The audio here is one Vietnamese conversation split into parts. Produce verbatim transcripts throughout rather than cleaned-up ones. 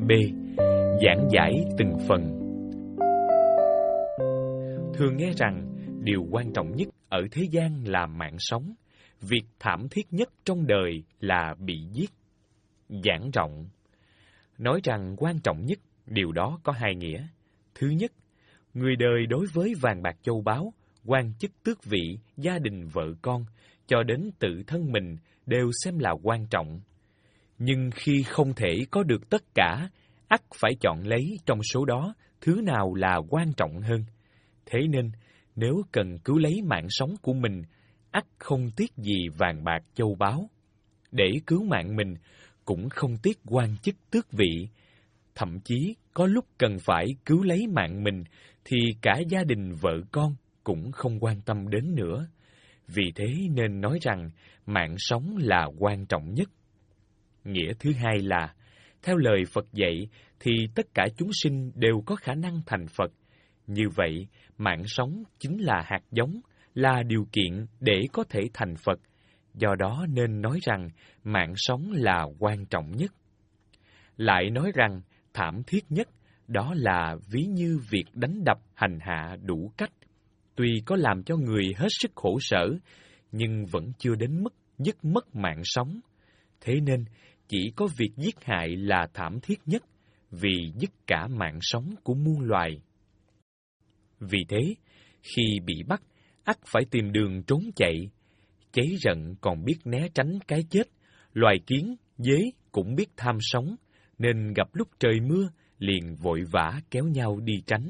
B. Giảng giải từng phần. Thường nghe rằng điều quan trọng nhất ở thế gian là mạng sống, việc thảm thiết nhất trong đời là bị giết. Giảng rộng. Nói rằng quan trọng nhất, điều đó có hai nghĩa. Thứ nhất, người đời đối với vàng bạc châu báu, quan chức tước vị, gia đình vợ con, cho đến tự thân mình đều xem là quan trọng. Nhưng khi không thể có được tất cả, ắt phải chọn lấy trong số đó thứ nào là quan trọng hơn. Thế nên, nếu cần cứu lấy mạng sống của mình, ắt không tiếc gì vàng bạc châu báu. Để cứu mạng mình, cũng không tiếc quan chức tước vị. Thậm chí, có lúc cần phải cứu lấy mạng mình, thì cả gia đình vợ con cũng không quan tâm đến nữa. Vì thế nên nói rằng, mạng sống là quan trọng nhất. Nghĩa thứ hai là, theo lời Phật dạy, thì tất cả chúng sinh đều có khả năng thành Phật. Như vậy, mạng sống chính là hạt giống, là điều kiện để có thể thành Phật. Do đó nên nói rằng, mạng sống là quan trọng nhất. Lại nói rằng, thảm thiết nhất, đó là ví như việc đánh đập hành hạ đủ cách. Tuy có làm cho người hết sức khổ sở, nhưng vẫn chưa đến mức dứt mất mạng sống. Thế nên, chỉ có việc giết hại là thảm thiết nhất, vì dứt cả mạng sống của muôn loài. Vì thế, khi bị bắt, ắt phải tìm đường trốn chạy. Cháy rận còn biết né tránh cái chết, loài kiến, dế cũng biết tham sống, nên gặp lúc trời mưa, liền vội vã kéo nhau đi tránh.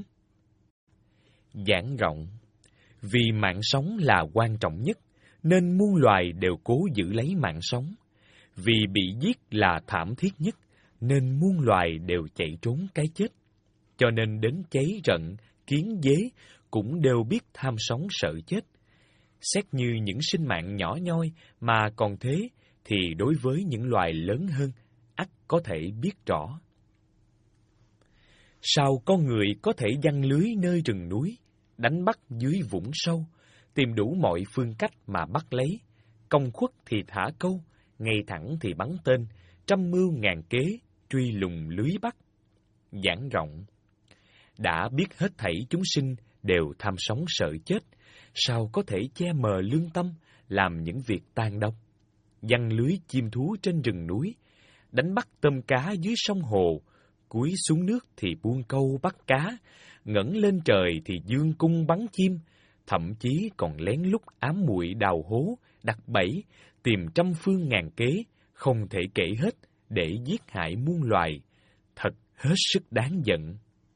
Giảng rộng. Vì mạng sống là quan trọng nhất, nên muôn loài đều cố giữ lấy mạng sống. Vì bị giết là thảm thiết nhất, nên muôn loài đều chạy trốn cái chết. Cho nên đến cháy rận, kiến dế cũng đều biết tham sống sợ chết. Xét như những sinh mạng nhỏ nhoi mà còn thế, thì đối với những loài lớn hơn, ắt có thể biết rõ. Sao con người có thể giăng lưới nơi rừng núi, đánh bắt dưới vũng sâu, tìm đủ mọi phương cách mà bắt lấy, công khuất thì thả câu, ngay thẳng thì bắn tên, trăm mưu ngàn kế, truy lùng lưới bắt. Giảng rộng. Đã biết hết thảy chúng sinh đều tham sống sợ chết, sao có thể che mờ lương tâm, làm những việc tàn độc? Giăng lưới chim thú trên rừng núi, đánh bắt tôm cá dưới sông hồ, cúi xuống nước thì buông câu bắt cá, ngẩng lên trời thì dương cung bắn chim, thậm chí còn lén lút ám muội đào hố, đặt bẫy, tìm trăm phương ngàn kế, không thể kể hết, để giết hại muôn loài, thật hết sức đáng giận.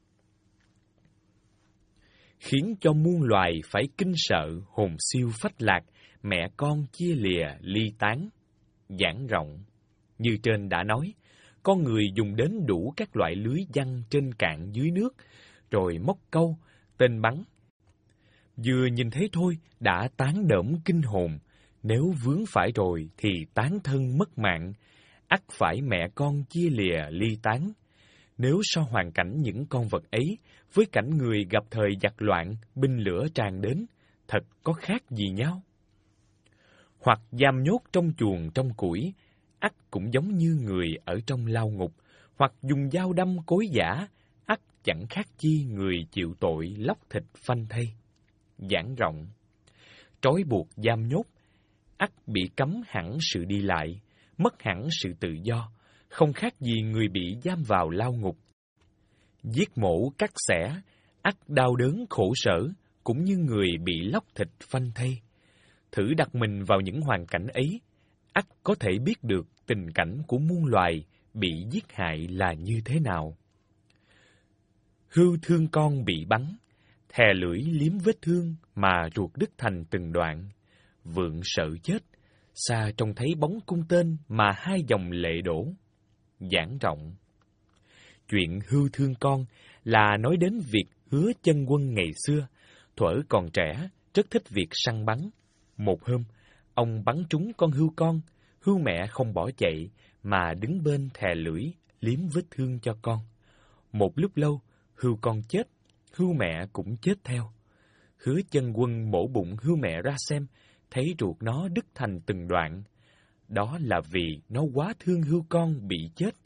Khiến cho muôn loài phải kinh sợ, hồn siêu phách lạc, mẹ con chia lìa, ly tán. Giảng rộng. Như trên đã nói, con người dùng đến đủ các loại lưới giăng trên cạn dưới nước, rồi móc câu, tên bắn. Vừa nhìn thấy thôi đã tán đỡm kinh hồn, nếu vướng phải rồi thì tán thân mất mạng, ắt phải mẹ con chia lìa ly tán. Nếu so hoàn cảnh những con vật ấy với cảnh người gặp thời giặc loạn, binh lửa tràn đến, thật có khác gì nhau? Hoặc giam nhốt trong chuồng trong củi, ắt cũng giống như người ở trong lao ngục, hoặc dùng dao đâm cối giã, ắt chẳng khác chi người chịu tội lóc thịt phanh thây. Giảng rộng. Trói buộc giam nhốt, ắt bị cấm hẳn sự đi lại, mất hẳn sự tự do, không khác gì người bị giam vào lao ngục. Giết mổ cắt xẻ, ắt đau đớn khổ sở, cũng như người bị lóc thịt phanh thây. Thử đặt mình vào những hoàn cảnh ấy, ắt có thể biết được tình cảnh của muôn loài bị giết hại là như thế nào. Hươu thương con bị bắn, thè lưỡi liếm vết thương mà ruột đứt thành từng đoạn. Vượng sợ chết, xa trông thấy bóng cung tên mà hai dòng lệ đổ. Giảng rộng. Chuyện hươu thương con là nói đến việc Hứa Chân Quân ngày xưa, thuở còn trẻ, rất thích việc săn bắn. Một hôm, ông bắn trúng con hươu con, hươu mẹ không bỏ chạy, mà đứng bên thè lưỡi, liếm vết thương cho con. Một lúc lâu, hươu con chết, hươu mẹ cũng chết theo. Hứa Chân Quân mổ bụng hươu mẹ ra xem, thấy ruột nó đứt thành từng đoạn. Đó là vì nó quá thương hươu con bị chết,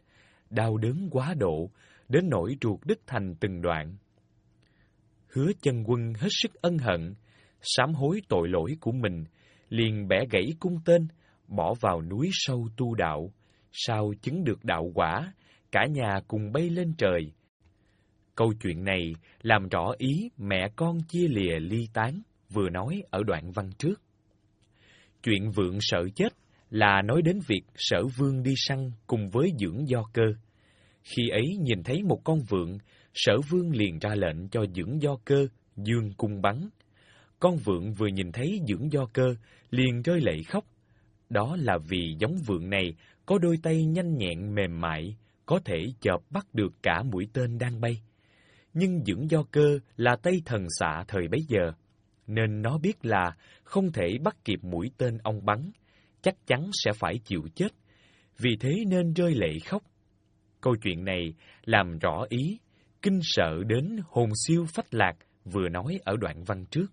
đau đớn quá độ, đến nỗi ruột đứt thành từng đoạn. Hứa Chân Quân hết sức ân hận, sám hối tội lỗi của mình, liền bẻ gãy cung tên, bỏ vào núi sâu tu đạo. Sau chứng được đạo quả, cả nhà cùng bay lên trời. Câu chuyện này làm rõ ý mẹ con chia lìa ly tán vừa nói ở đoạn văn trước. Chuyện Vượng sợ chết là nói đến việc Sở Vương đi săn cùng với Dưỡng Do Cơ. Khi ấy nhìn thấy một con vượn, Sở Vương liền ra lệnh cho Dưỡng Do Cơ giương cung bắn. Con vượn vừa nhìn thấy Dưỡng Do Cơ liền rơi lệ khóc. Đó là vì giống vượn này có đôi tay nhanh nhẹn mềm mại, có thể chộp bắt được cả mũi tên đang bay. Nhưng Dưỡng Do Cơ là tay thần xạ thời bấy giờ, nên nó biết là không thể bắt kịp mũi tên ông bắn, chắc chắn sẽ phải chịu chết, vì thế nên rơi lệ khóc. Câu chuyện này làm rõ ý kinh sợ đến hồn siêu phách lạc vừa nói ở đoạn văn trước.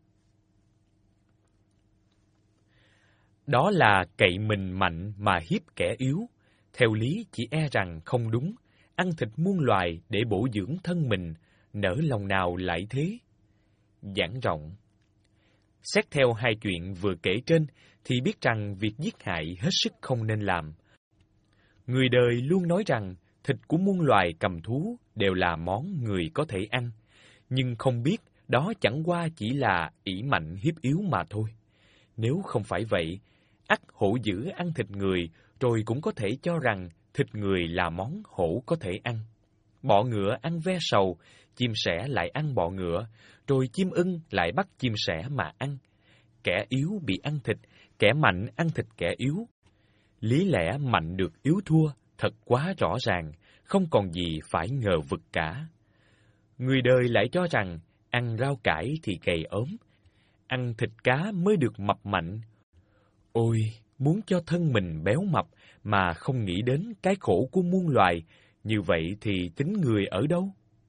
Đó là cậy mình mạnh mà hiếp kẻ yếu, theo lý chỉ e rằng không đúng, ăn thịt muôn loài để bổ dưỡng thân mình, nỡ lòng nào lại thế. Giảng rộng. Xét theo hai chuyện vừa kể trên, thì biết rằng việc giết hại hết sức không nên làm. Người đời luôn nói rằng thịt của muôn loài cầm thú đều là món người có thể ăn, nhưng không biết đó chẳng qua chỉ là ỷ mạnh hiếp yếu mà thôi. Nếu không phải vậy, ắt hổ dữ ăn thịt người, rồi cũng có thể cho rằng thịt người là món hổ có thể ăn. Bọ ngựa ăn ve sầu, chim sẻ lại ăn bọ ngựa, rồi chim ưng lại bắt chim sẻ mà ăn. Kẻ yếu bị ăn thịt, kẻ mạnh ăn thịt kẻ yếu. Lý lẽ mạnh được yếu thua thật quá rõ ràng, không còn gì phải ngờ vực cả. Người đời lại cho rằng ăn rau cải thì gầy ốm, ăn thịt cá mới được mập mạnh. Ôi, muốn cho thân mình béo mập mà không nghĩ đến cái khổ của muôn loài, như vậy thì tính người ở đâu?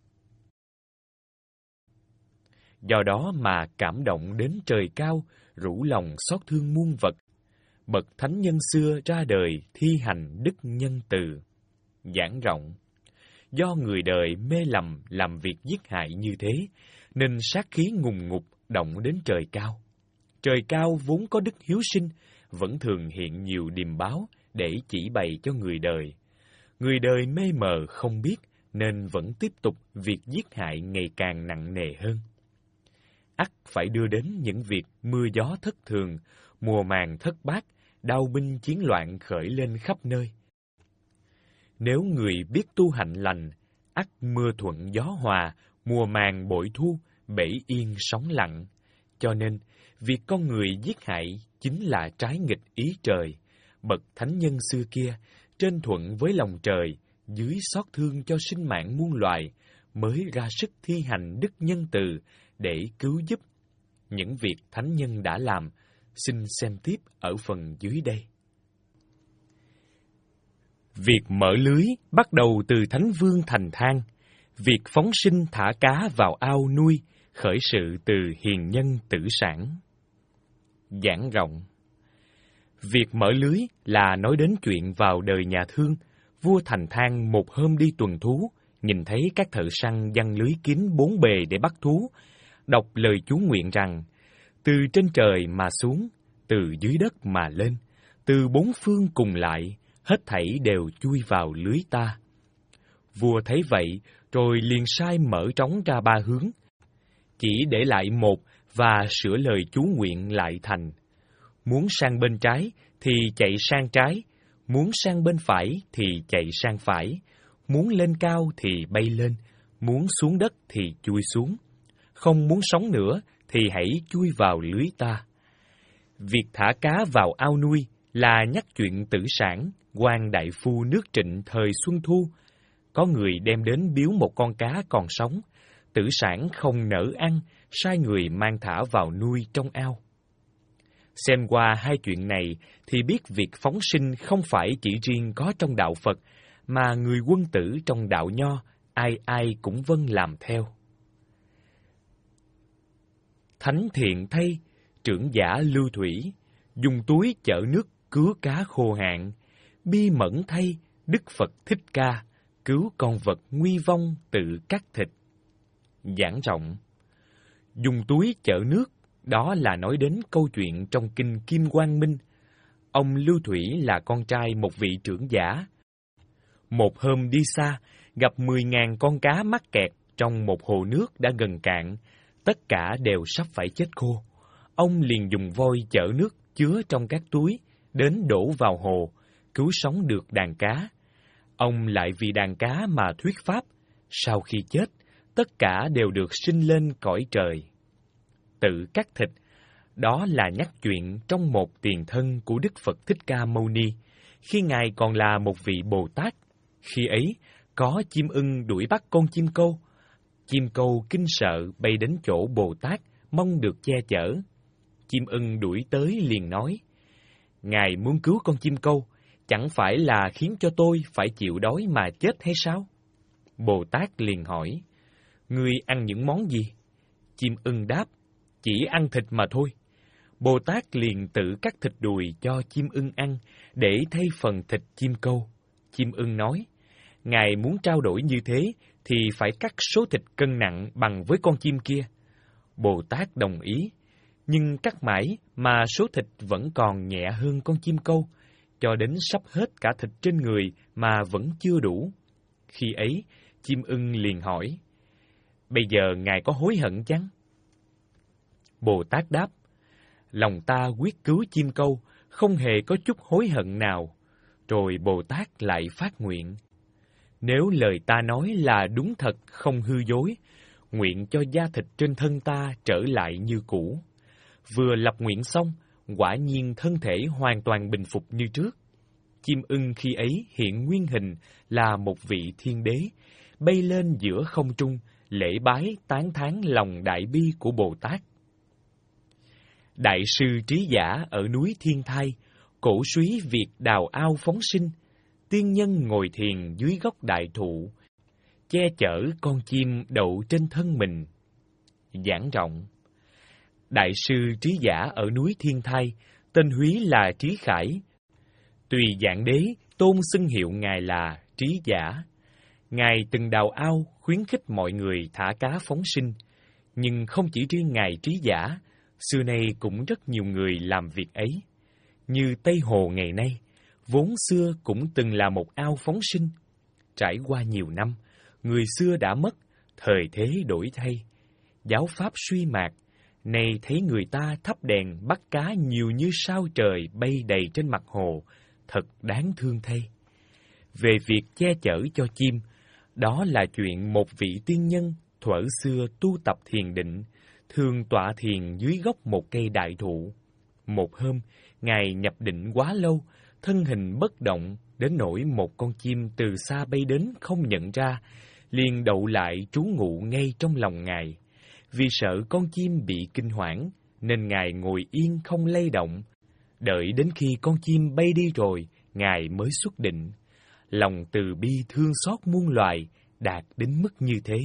Do đó mà cảm động đến trời cao, rủ lòng xót thương muôn vật. Bậc thánh nhân xưa ra đời thi hành đức nhân từ. Giảng rộng. Do người đời mê lầm làm việc giết hại như thế, nên sát khí ngùng ngục động đến trời cao. Trời cao vốn có đức hiếu sinh, vẫn thường hiện nhiều điềm báo để chỉ bày cho người đời. Người đời mê mờ không biết, nên vẫn tiếp tục việc giết hại ngày càng nặng nề hơn. Ắt phải đưa đến những việc mưa gió thất thường, mùa màng thất bát, đao binh chiến loạn khởi lên khắp nơi. Nếu người biết tu hạnh lành, ắt mưa thuận gió hòa, mùa màng bội thu, bể yên sóng lặng. Cho nên, việc con người giết hại chính là trái nghịch ý trời. Bậc thánh nhân xưa kia, trên thuận với lòng trời, dưới xót thương cho sinh mạng muôn loài, mới ra sức thi hành đức nhân từ để cứu giúp. Những việc thánh nhân đã làm, xin xem tiếp ở phần dưới đây. Việc mở lưới bắt đầu từ Thánh Vương Thành Thang. Việc phóng sinh thả cá vào ao nuôi khởi sự từ hiền nhân Tử Sản. Giảng rộng. Việc mở lưới là nói đến chuyện vào đời nhà Thương. Vua Thành Thang một hôm đi tuần thú, nhìn thấy các thợ săn giăng lưới kín bốn bề để bắt thú, đọc lời chú nguyện rằng: từ trên trời mà xuống, từ dưới đất mà lên, từ bốn phương cùng lại, hết thảy đều chui vào lưới ta. Vua thấy vậy, rồi liền sai mở trống ra ba hướng, chỉ để lại một và sửa lời chú nguyện lại thành: muốn sang bên trái thì chạy sang trái, muốn sang bên phải thì chạy sang phải, muốn lên cao thì bay lên, muốn xuống đất thì chui xuống, không muốn sống nữa thì hãy chui vào lưới ta. Việc thả cá vào ao nuôi là nhắc chuyện Tử Sản, quan đại phu nước Trịnh thời Xuân Thu. Có người đem đến biếu một con cá còn sống, Tử Sản không nỡ ăn, sai người mang thả vào nuôi trong ao. Xem qua hai chuyện này thì biết việc phóng sinh không phải chỉ riêng có trong đạo Phật, mà người quân tử trong đạo Nho ai ai cũng vâng làm theo. Thánh thiện thay, trưởng giả Lưu Thủy, dùng túi chở nước cứu cá khô hạn. Bi mẫn thay, Đức Phật Thích Ca, cứu con vật nguy vong tự cắt thịt. Giảng rộng. Dùng túi chở nước, đó là nói đến câu chuyện trong kinh Kim Quang Minh. Ông Lưu Thủy là con trai một vị trưởng giả. Một hôm đi xa, gặp mười ngàn con cá mắc kẹt trong một hồ nước đã gần cạn, tất cả đều sắp phải chết khô. Ông liền dùng vôi chở nước chứa trong các túi, đến đổ vào hồ, cứu sống được đàn cá. Ông lại vì đàn cá mà thuyết pháp, sau khi chết, tất cả đều được sinh lên cõi trời. Tự cắt thịt, đó là nhắc chuyện trong một tiền thân của Đức Phật Thích Ca Mâu Ni, khi Ngài còn là một vị Bồ Tát. Khi ấy, có chim ưng đuổi bắt con chim câu. Chim câu kinh sợ bay đến chỗ Bồ Tát, mong được che chở. Chim ưng đuổi tới liền nói, Ngài muốn cứu con chim câu, chẳng phải là khiến cho tôi phải chịu đói mà chết hay sao? Bồ Tát liền hỏi, Ngươi ăn những món gì? Chim ưng đáp, chỉ ăn thịt mà thôi. Bồ Tát liền tự cắt thịt đùi cho chim ưng ăn, để thay phần thịt chim câu. Chim ưng nói, Ngài muốn trao đổi như thế, thì phải cắt số thịt cân nặng bằng với con chim kia. Bồ Tát đồng ý, nhưng cắt mãi mà số thịt vẫn còn nhẹ hơn con chim câu, cho đến sắp hết cả thịt trên người mà vẫn chưa đủ. Khi ấy, chim ưng liền hỏi, Bây giờ Ngài có hối hận chăng? Bồ Tát đáp, lòng ta quyết cứu chim câu, không hề có chút hối hận nào. Rồi Bồ Tát lại phát nguyện, nếu lời ta nói là đúng thật không hư dối, nguyện cho da thịt trên thân ta trở lại như cũ. Vừa lập nguyện xong, quả nhiên thân thể hoàn toàn bình phục như trước. Chim ưng khi ấy hiện nguyên hình là một vị thiên đế, bay lên giữa không trung, lễ bái tán thán lòng đại bi của Bồ Tát. Đại sư trí giả ở núi Thiên Thai, cổ súy việc đào ao phóng sinh, tiên nhân ngồi thiền dưới gốc đại thụ, che chở con chim đậu trên thân mình. Giảng rộng. Đại sư trí giả ở núi Thiên Thai, tên húy là Trí Khải. Tùy Dạng Đế tôn xưng hiệu Ngài là Trí Giả. Ngài từng đào ao khuyến khích mọi người thả cá phóng sinh, nhưng không chỉ riêng Ngài Trí Giả, xưa nay cũng rất nhiều người làm việc ấy. Như Tây Hồ ngày nay, vốn xưa cũng từng là một ao phóng sinh. Trải qua nhiều năm, người xưa đã mất, thời thế đổi thay. Giáo pháp suy mạt, nay thấy người ta thắp đèn bắt cá nhiều như sao trời bay đầy trên mặt hồ, thật đáng thương thay. Về việc che chở cho chim, đó là chuyện một vị tiên nhân thuở xưa tu tập thiền định, thường tọa thiền dưới gốc một cây đại thụ. Một hôm, Ngài nhập định quá lâu, thân hình bất động, đến nỗi một con chim từ xa bay đến không nhận ra, liền đậu lại trú ngụ ngay trong lòng Ngài. Vì sợ con chim bị kinh hoảng, nên Ngài ngồi yên không lay động. Đợi đến khi con chim bay đi rồi, Ngài mới xuất định. Lòng từ bi thương xót muôn loài, đạt đến mức như thế.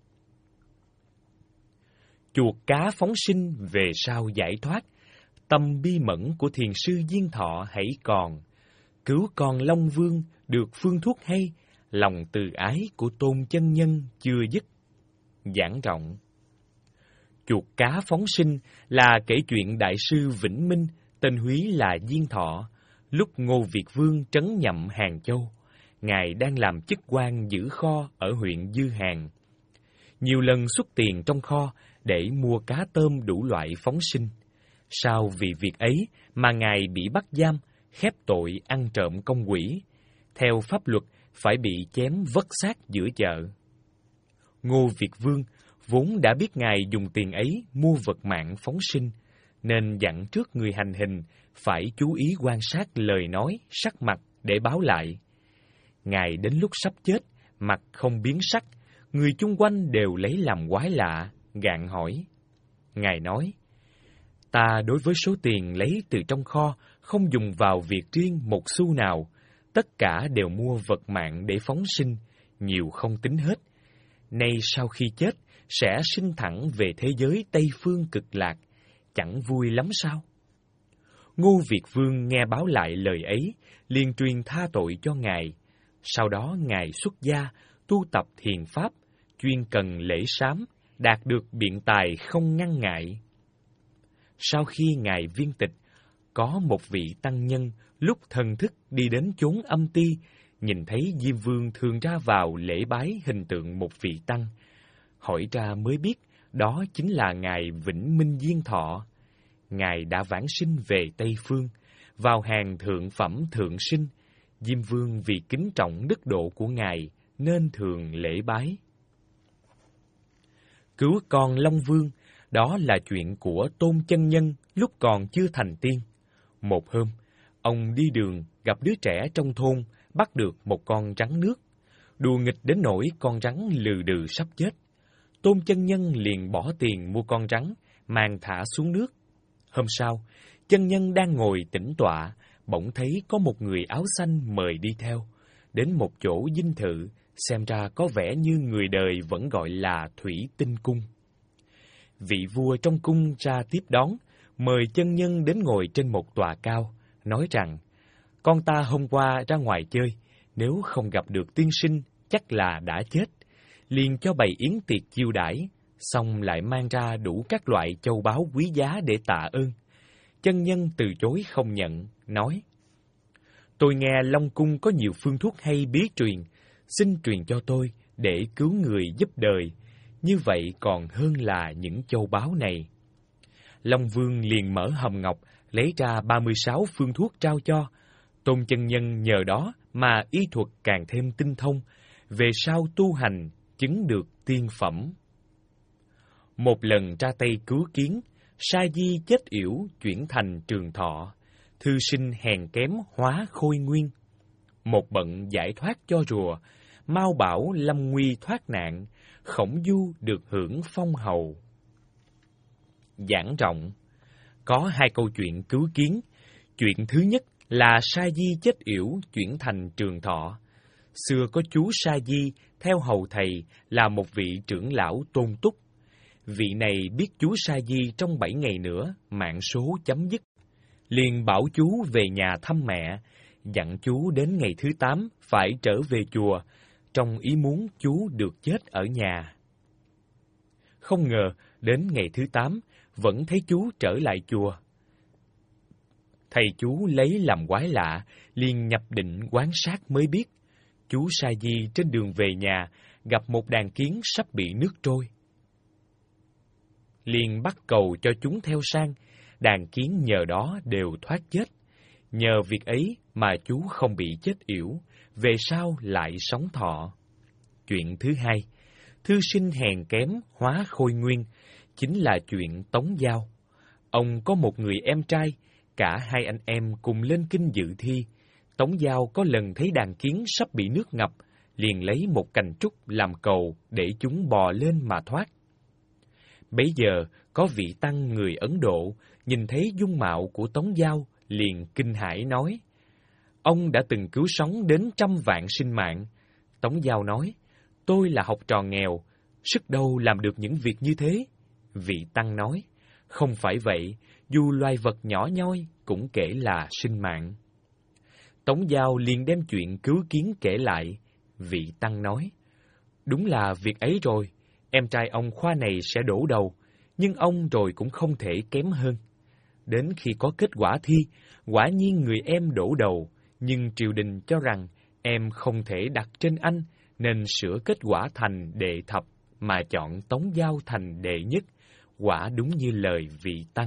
Chuột cá phóng sinh về sau giải thoát, tâm bi mẫn của thiền sư Diên Thọ hãy còn. Cứu con Long Vương được phương thuốc hay, lòng từ ái của tôn chân nhân chưa dứt. Giảng rộng. Chuột cá phóng sinh là kể chuyện đại sư Vĩnh Minh, tên húy là Diên Thọ, lúc Ngô Việt Vương trấn nhậm Hàng Châu. Ngài đang làm chức quan giữ kho ở huyện Dư Hàng. Nhiều lần xuất tiền trong kho để mua cá tôm đủ loại phóng sinh. Sau vì việc ấy mà Ngài bị bắt giam, khép tội ăn trộm công quỹ. Theo pháp luật phải bị chém vất xác giữa chợ. Ngô Việt Vương vốn đã biết Ngài dùng tiền ấy mua vật mạng phóng sinh, nên dặn trước người hành hình phải chú ý quan sát lời nói, sắc mặt để báo lại. Ngài đến lúc sắp chết, mặt không biến sắc, người chung quanh đều lấy làm quái lạ, gạn hỏi. Ngài nói, ta đối với số tiền lấy từ trong kho không dùng vào việc riêng một xu nào, tất cả đều mua vật mạng để phóng sinh, nhiều không tính hết. Nay sau khi chết, sẽ sinh thẳng về thế giới Tây Phương cực lạc, chẳng vui lắm sao? Ngô Việt Vương nghe báo lại lời ấy, liền truyền tha tội cho Ngài. Sau đó Ngài xuất gia, tu tập thiền pháp, chuyên cần lễ sám, đạt được biện tài không ngăn ngại. Sau khi Ngài viên tịch, có một vị tăng nhân lúc thần thức đi đến chốn âm ti, nhìn thấy Diêm Vương thường ra vào lễ bái hình tượng một vị tăng. Hỏi ra mới biết đó chính là Ngài Vĩnh Minh Diên Thọ. Ngài đã vãng sinh về Tây Phương, vào hàng thượng phẩm thượng sinh. Diêm Vương vì kính trọng đức độ của Ngài nên thường lễ bái. Cứu con Long Vương, đó là chuyện của Tôn Chân Nhân lúc còn chưa thành tiên. Một hôm, ông đi đường gặp đứa trẻ trong thôn, bắt được một con rắn nước. Đùa nghịch đến nỗi con rắn lừ đừ sắp chết. Tôn Chân Nhân liền bỏ tiền mua con rắn, mang thả xuống nước. Hôm sau, chân nhân đang ngồi tĩnh tọa, bỗng thấy có một người áo xanh mời đi theo. Đến một chỗ dinh thự, xem ra có vẻ như người đời vẫn gọi là Thủy Tinh Cung. Vị vua trong cung ra tiếp đón, mời chân nhân đến ngồi trên một tòa cao, nói rằng, con ta hôm qua ra ngoài chơi, nếu không gặp được tiên sinh, chắc là đã chết. Liền cho bày yến tiệc chiêu đãi, xong lại mang ra đủ các loại châu báu quý giá để tạ ơn. Chân nhân từ chối không nhận, nói, tôi nghe Long Cung có nhiều phương thuốc hay bí truyền, xin truyền cho tôi để cứu người giúp đời, như vậy còn hơn là những châu báu này. Long Vương liền mở hòm ngọc, lấy ra ba mươi sáu phương thuốc trao cho. Tôn chân nhân nhờ đó mà y thuật càng thêm tinh thông, về sau tu hành chứng được tiên phẩm. Một lần ra tay cứu kiến, sa di chết yểu chuyển thành trường thọ, thư sinh hèn kém hóa khôi nguyên. Một bận giải thoát cho rùa, mau bảo lâm nguy thoát nạn, khổng du được hưởng phong hầu. Giảng rộng, có hai câu chuyện cứu kiến. Chuyện thứ nhất là sa di chết yểu chuyển thành trường thọ. Xưa có chú Sa Di theo hầu thầy là một vị trưởng lão tôn túc. Vị này biết chú Sa Di trong bảy ngày nữa mạng số chấm dứt, liền bảo chú về nhà thăm mẹ, dặn chú đến ngày thứ tám phải trở về chùa, trong ý muốn chú được chết ở nhà. Không ngờ đến ngày thứ tám vẫn thấy chú trở lại chùa. Thầy chú lấy làm quái lạ, liền nhập định quan sát mới biết, chú Sa Di trên đường về nhà gặp một đàn kiến sắp bị nước trôi. Liền bắt cầu cho chúng theo sang, đàn kiến nhờ đó đều thoát chết. Nhờ việc ấy mà chú không bị chết yểu, về sau lại sống thọ. Chuyện thứ hai, thư sinh hèn kém hóa khôi nguyên, chính là chuyện Tống Giao. Ông có một người em trai, cả hai anh em cùng lên kinh dự thi. Tống Giao có lần thấy đàn kiến sắp bị nước ngập, liền lấy một cành trúc làm cầu để chúng bò lên mà thoát. Bấy giờ, có vị tăng người Ấn Độ, nhìn thấy dung mạo của Tống Giao, liền kinh hãi nói, ông đã từng cứu sống đến trăm vạn sinh mạng. Tống Giao nói, tôi là học trò nghèo, sức đâu làm được những việc như thế. Vị tăng nói, không phải vậy, dù loài vật nhỏ nhoi cũng kể là sinh mạng. Tống Giao liền đem chuyện cứu kiến kể lại. Vị tăng nói, đúng là việc ấy rồi, em trai ông khoa này sẽ đổ đầu, nhưng ông rồi cũng không thể kém hơn. Đến khi có kết quả thi, quả nhiên người em đổ đầu, nhưng triều đình cho rằng em không thể đặt trên anh, nên sửa kết quả thành đệ thập, mà chọn Tống Giao thành đệ nhất, quả đúng như lời vị tăng.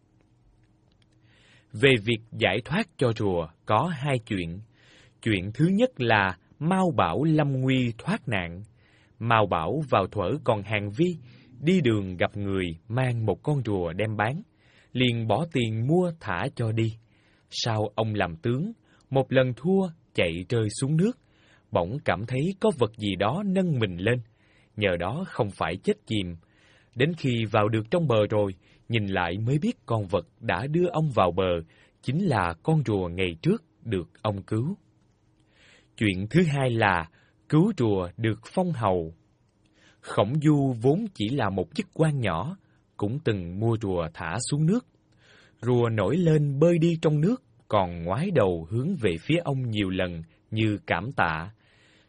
Về việc giải thoát cho rùa có hai chuyện. Chuyện thứ nhất là Mao Bảo lâm nguy thoát nạn. Mao Bảo vào thuở còn hàng vi, đi đường gặp người mang một con rùa đem bán, liền bỏ tiền mua thả cho đi. Sau ông làm tướng, một lần thua chạy rơi xuống nước, bỗng cảm thấy có vật gì đó nâng mình lên, nhờ đó không phải chết chìm. Đến khi vào được trong bờ rồi, nhìn lại mới biết con vật đã đưa ông vào bờ chính là con rùa ngày trước được ông cứu. Chuyện thứ hai là cứu rùa được phong hầu. Khổng Du vốn chỉ là một chức quan nhỏ, cũng từng mua rùa thả xuống nước. Rùa nổi lên bơi đi trong nước, còn ngoái đầu hướng về phía ông nhiều lần như cảm tạ,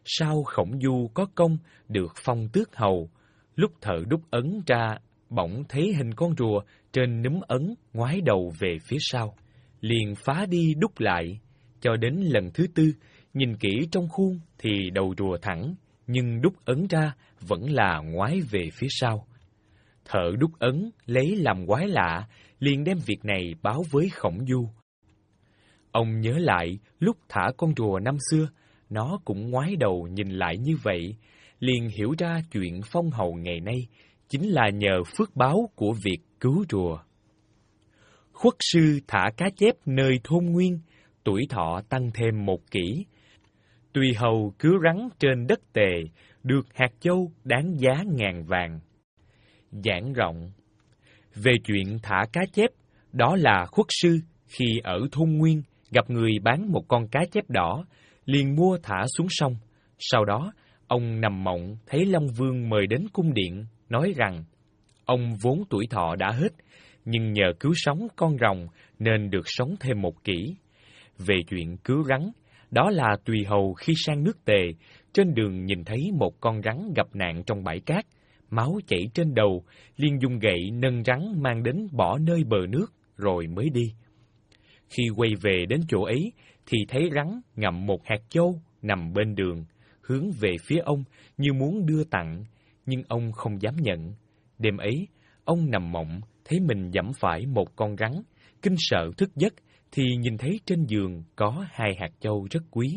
sao Khổng Du có công được phong tước hầu. Lúc thợ đúc ấn ra, bỗng thấy hình con rùa trên núm ấn ngoái đầu về phía sau, liền phá đi đúc lại. Cho đến lần thứ tư, nhìn kỹ trong khuôn thì đầu rùa thẳng, nhưng đúc ấn ra vẫn là ngoái về phía sau. Thợ đúc ấn lấy làm quái lạ, liền đem việc này báo với Khổng Du. Ông nhớ lại lúc thả con rùa năm xưa, nó cũng ngoái đầu nhìn lại như vậy, liền hiểu ra chuyện phong hầu ngày nay chính là nhờ phước báo của việc cứu rùa. Khuất sư thả cá chép nơi thôn nguyên, tuổi thọ tăng thêm một kỷ. Tùy hầu cứu rắn trên đất Tề, được hạt châu đáng giá ngàn vàng. Giảng rộng. Về chuyện thả cá chép, đó là Khuất sư khi ở thôn nguyên gặp người bán một con cá chép đỏ, liền mua thả xuống sông. Sau đó, ông nằm mộng thấy Long Vương mời đến cung điện, nói rằng ông vốn tuổi thọ đã hết, nhưng nhờ cứu sống con rồng nên được sống thêm một kỷ. Về chuyện cứu rắn, đó là Tùy hầu khi sang nước Tề, trên đường nhìn thấy một con rắn gặp nạn trong bãi cát, máu chảy trên đầu, liền dùng gậy nâng rắn mang đến bỏ nơi bờ nước, rồi mới đi. Khi quay về đến chỗ ấy, thì thấy rắn ngậm một hạt châu nằm bên đường, hướng về phía ông như muốn đưa tặng, nhưng ông không dám nhận. Đêm ấy, ông nằm mộng, thấy mình giẫm phải một con rắn, kinh sợ thức giấc, thì nhìn thấy trên giường có hai hạt châu rất quý.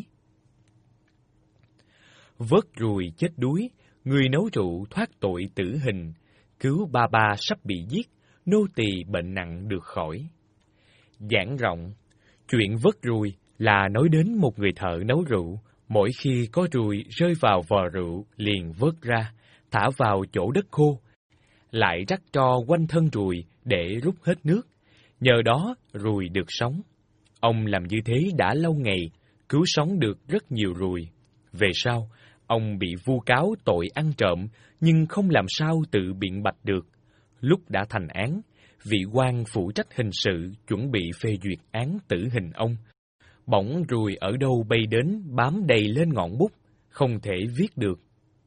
Vớt ruồi chết đuối, người nấu rượu thoát tội tử hình, cứu ba ba sắp bị giết, nô tỳ bệnh nặng được khỏi. Giảng rộng. Chuyện vớt ruồi là nói đến một người thợ nấu rượu, mỗi khi có ruồi rơi vào vò rượu liền vớt ra, thả vào chỗ đất khô, lại rắc tro quanh thân ruồi để rút hết nước, nhờ đó ruồi được sống. Ông làm như thế đã lâu ngày, cứu sống được rất nhiều ruồi. Về sau, ông bị vu cáo tội ăn trộm, nhưng không làm sao tự biện bạch được. Lúc đã thành án, vị quan phụ trách hình sự chuẩn bị phê duyệt án tử hình ông. Bỗng ruồi ở đâu bay đến bám đầy lên ngọn bút, không thể viết được.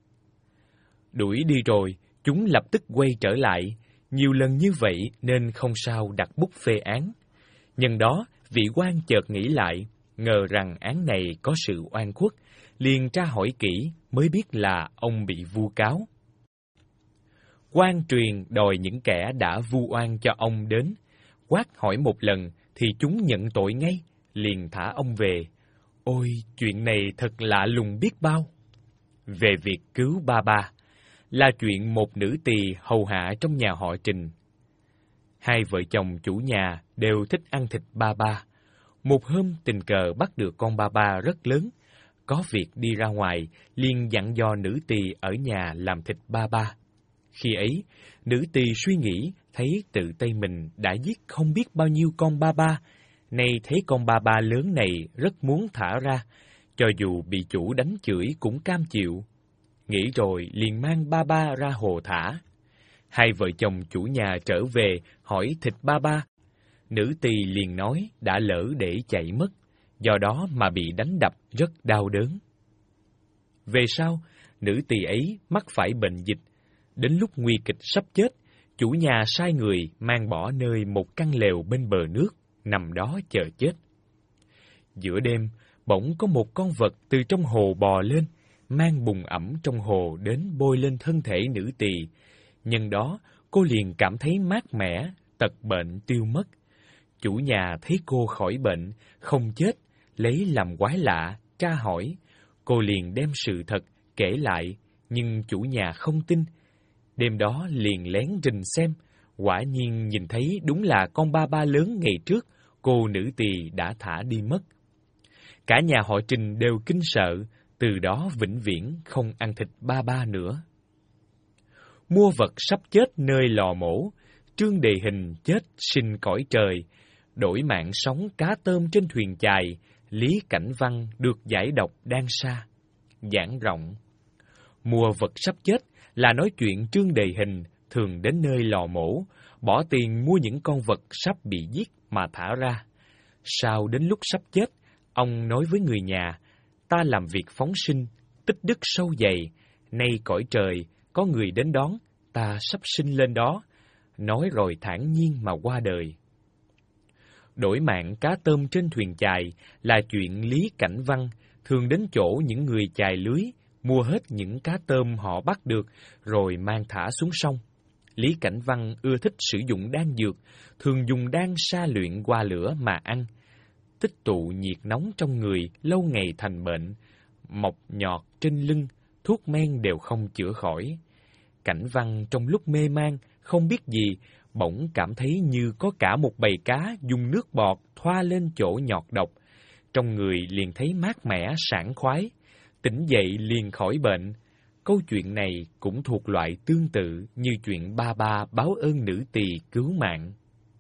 Đuổi đi rồi, chúng lập tức quay trở lại. Nhiều lần như vậy nên không sao đặt bút phê án. Nhân đó, vị quan chợt nghĩ lại, ngờ rằng án này có sự oan khuất, liền tra hỏi kỹ mới biết là ông bị vu cáo. Quan truyền đòi những kẻ đã vu oan cho ông đến, quát hỏi một lần thì chúng nhận tội ngay, liền thả ông về. Ôi, chuyện này thật lạ lùng biết bao. Về việc cứu ba ba, là chuyện một nữ tỳ hầu hạ trong nhà họ Trình. Hai vợ chồng chủ nhà đều thích ăn thịt ba ba. Một hôm tình cờ bắt được con ba ba rất lớn, có việc đi ra ngoài, liền dặn dò nữ tỳ ở nhà làm thịt ba ba. Khi ấy, nữ tỳ suy nghĩ, thấy tự tay mình đã giết không biết bao nhiêu con ba ba, nay thấy con ba ba lớn này rất muốn thả ra, cho dù bị chủ đánh chửi cũng cam chịu. Nghĩ rồi liền mang ba ba ra hồ thả. Hai vợ chồng chủ nhà trở về hỏi thịt ba ba. Nữ tỳ liền nói đã lỡ để chạy mất, do đó mà bị đánh đập rất đau đớn. Về sau, nữ tỳ ấy mắc phải bệnh dịch. Đến lúc nguy kịch sắp chết, chủ nhà sai người mang bỏ nơi một căn lều bên bờ nước, nằm đó chờ chết. Giữa đêm, bỗng có một con vật từ trong hồ bò lên, mang bùn ẩm trong hồ đến bôi lên thân thể nữ tỳ. Nhân đó, cô liền cảm thấy mát mẻ, tật bệnh tiêu mất. Chủ nhà thấy cô khỏi bệnh, không chết, lấy làm quái lạ, tra hỏi. Cô liền đem sự thật kể lại, nhưng chủ nhà không tin. Đêm đó liền lén rình xem, quả nhiên nhìn thấy đúng là con ba ba lớn ngày trước cô nữ tỳ đã thả đi mất. Cả nhà họ Trình đều kinh sợ, từ đó vĩnh viễn không ăn thịt ba ba nữa. Mua vật sắp chết nơi lò mổ, Trương Đề Hình chết sinh cõi trời, đổi mạng sống cá tôm trên thuyền chài, Lý Cảnh Văn được giải độc đang xa. Giảng rộng. Mua vật sắp chết là nói chuyện Trương Đề Hình thường đến nơi lò mổ, bỏ tiền mua những con vật sắp bị giết mà thả ra. Sau đến lúc sắp chết, ông nói với người nhà, ta làm việc phóng sinh, tích đức sâu dày, nay cõi trời, có người đến đón, ta sắp sinh lên đó, nói rồi thản nhiên mà qua đời. Đổi mạng cá tôm trên thuyền chài là chuyện Lý Cảnh Văn thường đến chỗ những người chài lưới, mua hết những cá tôm họ bắt được rồi mang thả xuống sông. Lý Cảnh Văn ưa thích sử dụng đan dược, thường dùng đan sa luyện qua lửa mà ăn. Tích tụ nhiệt nóng trong người, lâu ngày thành bệnh, mọc nhọt trên lưng, thuốc men đều không chữa khỏi. Cảnh Văn trong lúc mê man, không biết gì, bỗng cảm thấy như có cả một bầy cá dùng nước bọt thoa lên chỗ nhọt độc. Trong người liền thấy mát mẻ, sảng khoái, tỉnh dậy liền khỏi bệnh. Câu chuyện này cũng thuộc loại tương tự như chuyện ba ba báo ơn nữ tỳ cứu mạng.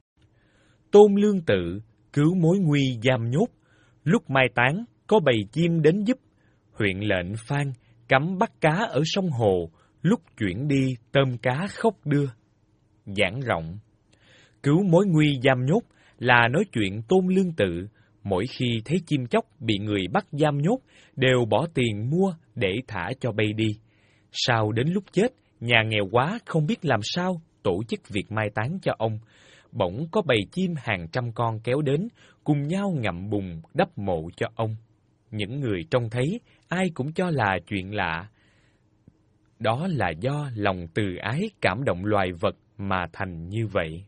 Tôn Lương Tự cứu mối nguy giam nhốt, lúc mai táng có bầy chim đến giúp. Huyện lệnh Phan cấm bắt cá ở sông hồ, lúc chuyển đi tôm cá khóc đưa. Giảng rộng. Cứu mối nguy giam nhốt là nói chuyện Tôn Lương Tự, mỗi khi thấy chim chóc bị người bắt giam nhốt, đều bỏ tiền mua để thả cho bay đi. Sau đến lúc chết, nhà nghèo quá không biết làm sao tổ chức việc mai táng cho ông. Bỗng có bầy chim hàng trăm con kéo đến, cùng nhau ngậm bùn đắp mộ cho ông. Những người trông thấy, ai cũng cho là chuyện lạ. Đó là do lòng từ ái cảm động loài vật mà thành như vậy.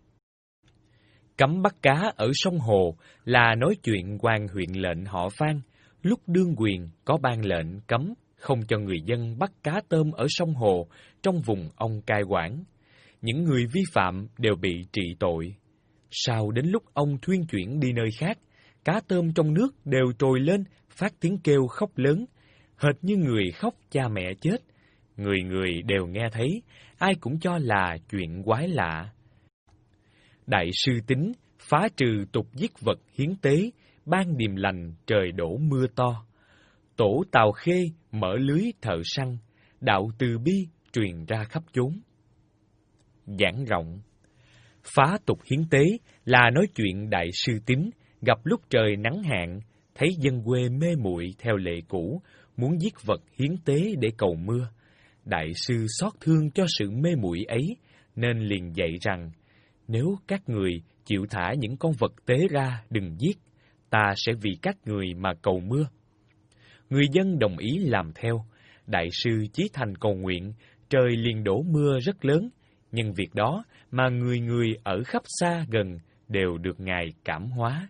Cấm bắt cá ở sông hồ là nói chuyện quan huyện lệnh họ Phan, lúc đương quyền có ban lệnh cấm không cho người dân bắt cá tôm ở sông hồ trong vùng ông cai quản. Những người vi phạm đều bị trị tội. Sau đến lúc ông thuyên chuyển đi nơi khác, cá tôm trong nước đều trồi lên, phát tiếng kêu khóc lớn, hệt như người khóc cha mẹ chết. Người người đều nghe thấy, ai cũng cho là chuyện quái lạ. Đại sư Tính phá trừ tục giết vật hiến tế, ban điềm lành trời đổ mưa to. Tổ Tào Khê mở lưới thợ săn, đạo từ bi truyền ra khắp chốn. Giảng rộng. Phá tục hiến tế là nói chuyện Đại sư Tính gặp lúc trời nắng hạn, thấy dân quê mê muội theo lệ cũ, muốn giết vật hiến tế để cầu mưa. Đại sư xót thương cho sự mê muội ấy, nên liền dạy rằng, nếu các người chịu thả những con vật tế ra đừng giết, ta sẽ vì các người mà cầu mưa. Người dân đồng ý làm theo, đại sư chí thành cầu nguyện, trời liền đổ mưa rất lớn, nhưng việc đó mà người người ở khắp xa gần đều được Ngài cảm hóa.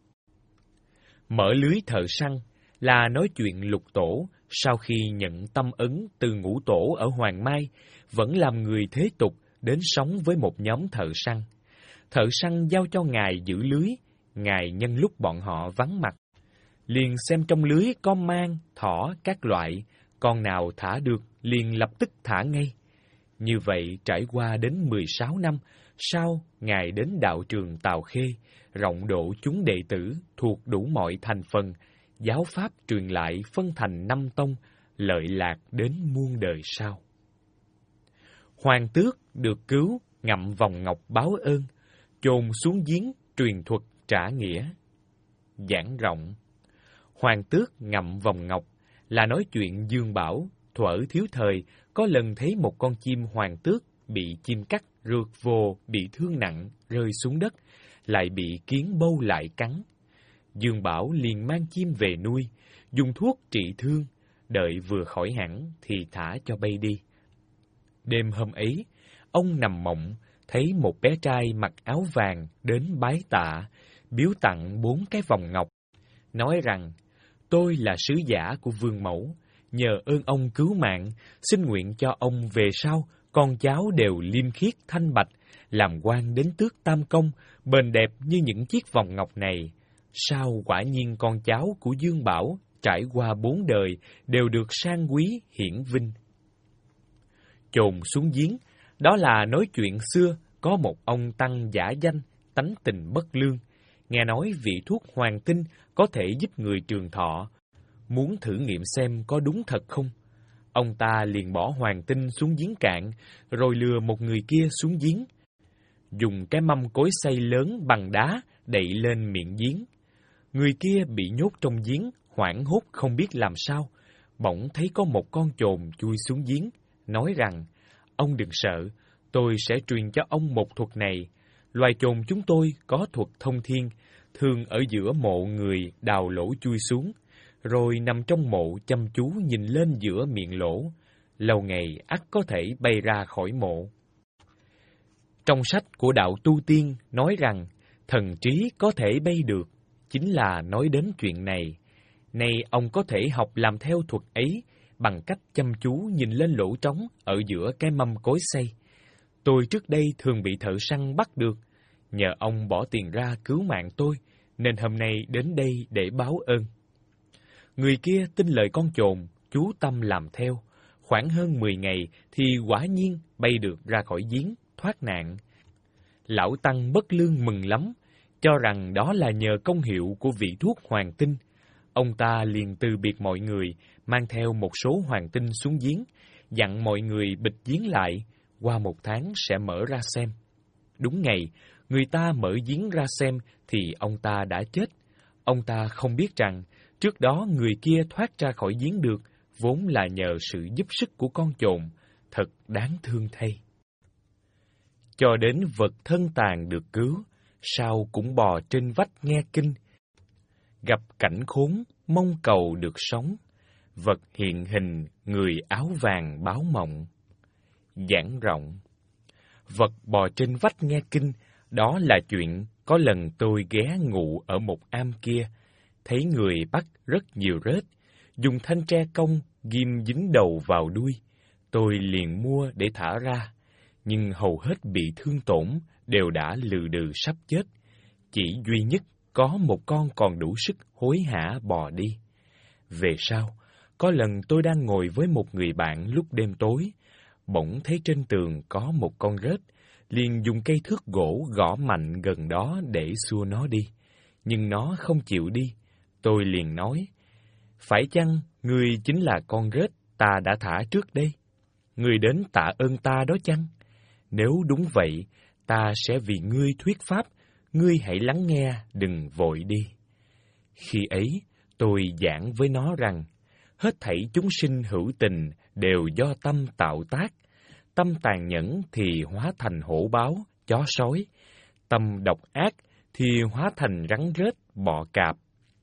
Mở lưới thợ săn là nói chuyện Lục Tổ sau khi nhận tâm ấn từ Ngũ Tổ ở Hoàng Mai, vẫn làm người thế tục đến sống với một nhóm thợ săn. Thợ săn giao cho Ngài giữ lưới, Ngài nhân lúc bọn họ vắng mặt, liền xem trong lưới có mang, thỏ, các loại, con nào thả được liền lập tức thả ngay. Như vậy trải qua đến mười sáu năm, sau Ngài đến đạo trường Tào Khê, rộng độ chúng đệ tử thuộc đủ mọi thành phần, giáo pháp truyền lại phân thành năm tông, lợi lạc đến muôn đời sau. Hoàng tước được cứu ngậm vòng ngọc báo ơn, chôn xuống giếng truyền thuật trả nghĩa. Giảng rộng. Hoàng tước ngậm vòng ngọc là nói chuyện Dương Bảo thuở thiếu thời có lần thấy một con chim hoàng tước bị chim cắt rượt vô bị thương nặng rơi xuống đất, lại bị kiến bâu lại cắn. Dương Bảo liền mang chim về nuôi, dùng thuốc trị thương, đợi vừa khỏi hẳn thì thả cho bay đi. Đêm hôm ấy, ông nằm mộng, thấy một bé trai mặc áo vàng đến bái tạ, biếu tặng bốn cái vòng ngọc, nói rằng, tôi là sứ giả của Vương Mẫu, nhờ ơn ông cứu mạng, xin nguyện cho ông về sau, con cháu đều liêm khiết thanh bạch, làm quan đến tước tam công, bền đẹp như những chiếc vòng ngọc này. Sao quả nhiên con cháu của Dương Bảo trải qua bốn đời đều được sang quý hiển vinh. Chồn xuống giếng, đó là nói chuyện xưa có một ông tăng giả danh, tánh tình bất lương, nghe nói vị thuốc hoàng tinh có thể giúp người trường thọ, muốn thử nghiệm xem có đúng thật không. Ông ta liền bỏ hoàng tinh xuống giếng cạn, rồi lừa một người kia xuống giếng, dùng cái mâm cối xay lớn bằng đá đậy lên miệng giếng. Người kia bị nhốt trong giếng, hoảng hốt không biết làm sao, bỗng thấy có một con chồn chui xuống giếng, nói rằng, ông đừng sợ, tôi sẽ truyền cho ông một thuật này. Loài chồn chúng tôi có thuật thông thiên, thường ở giữa mộ người đào lỗ chui xuống, rồi nằm trong mộ chăm chú nhìn lên giữa miệng lỗ, lâu ngày ắt có thể bay ra khỏi mộ. Trong sách của đạo tu tiên nói rằng, thần trí có thể bay được, chính là nói đến chuyện này. Nay ông có thể học làm theo thuật ấy bằng cách chăm chú nhìn lên lỗ trống ở giữa cái mâm cối xay. Tôi trước đây thường bị thợ săn bắt được, nhờ ông bỏ tiền ra cứu mạng tôi, nên hôm nay đến đây để báo ơn. Người kia tin lời con chồn, chú tâm làm theo. Khoảng hơn mười ngày thì quả nhiên bay được ra khỏi giếng, thoát nạn. Lão Tăng Bất Lương mừng lắm, cho rằng đó là nhờ công hiệu của vị thuốc hoàng tinh. Ông ta liền từ biệt mọi người, mang theo một số hoàng tinh xuống giếng, dặn mọi người bịt giếng lại, qua một tháng sẽ mở ra xem. Đúng ngày, người ta mở giếng ra xem thì ông ta đã chết. Ông ta không biết rằng, trước đó người kia thoát ra khỏi giếng được, vốn là nhờ sự giúp sức của con chồn, thật đáng thương thay. Cho đến vật thân tàn được cứu, sao cũng bò trên vách nghe kinh. Gặp cảnh khốn, mong cầu được sống, vật hiện hình, người áo vàng báo mộng. Giảng rộng. Vật bò trên vách nghe kinh, đó là chuyện có lần tôi ghé ngụ ở một am kia, thấy người bắt rất nhiều rết, dùng thanh tre công ghim dính đầu vào đuôi. Tôi liền mua để thả ra, nhưng hầu hết bị thương tổn, đều đã lừ đừ sắp chết. Chỉ duy nhất có một con còn đủ sức hối hả bò đi. Về sau, có lần tôi đang ngồi với một người bạn lúc đêm tối, bỗng thấy trên tường có một con rết, liền dùng cây thước gỗ gõ mạnh gần đó để xua nó đi. Nhưng nó không chịu đi. Tôi liền nói, phải chăng ngươi chính là con rết ta đã thả trước đây? Ngươi đến tạ ơn ta đó chăng? Nếu đúng vậy, ta sẽ vì ngươi thuyết pháp, ngươi hãy lắng nghe, đừng vội đi. Khi ấy, tôi giảng với nó rằng, hết thảy chúng sinh hữu tình đều do tâm tạo tác. Tâm tàn nhẫn thì hóa thành hổ báo, chó sói. Tâm độc ác thì hóa thành rắn rết, bọ cạp.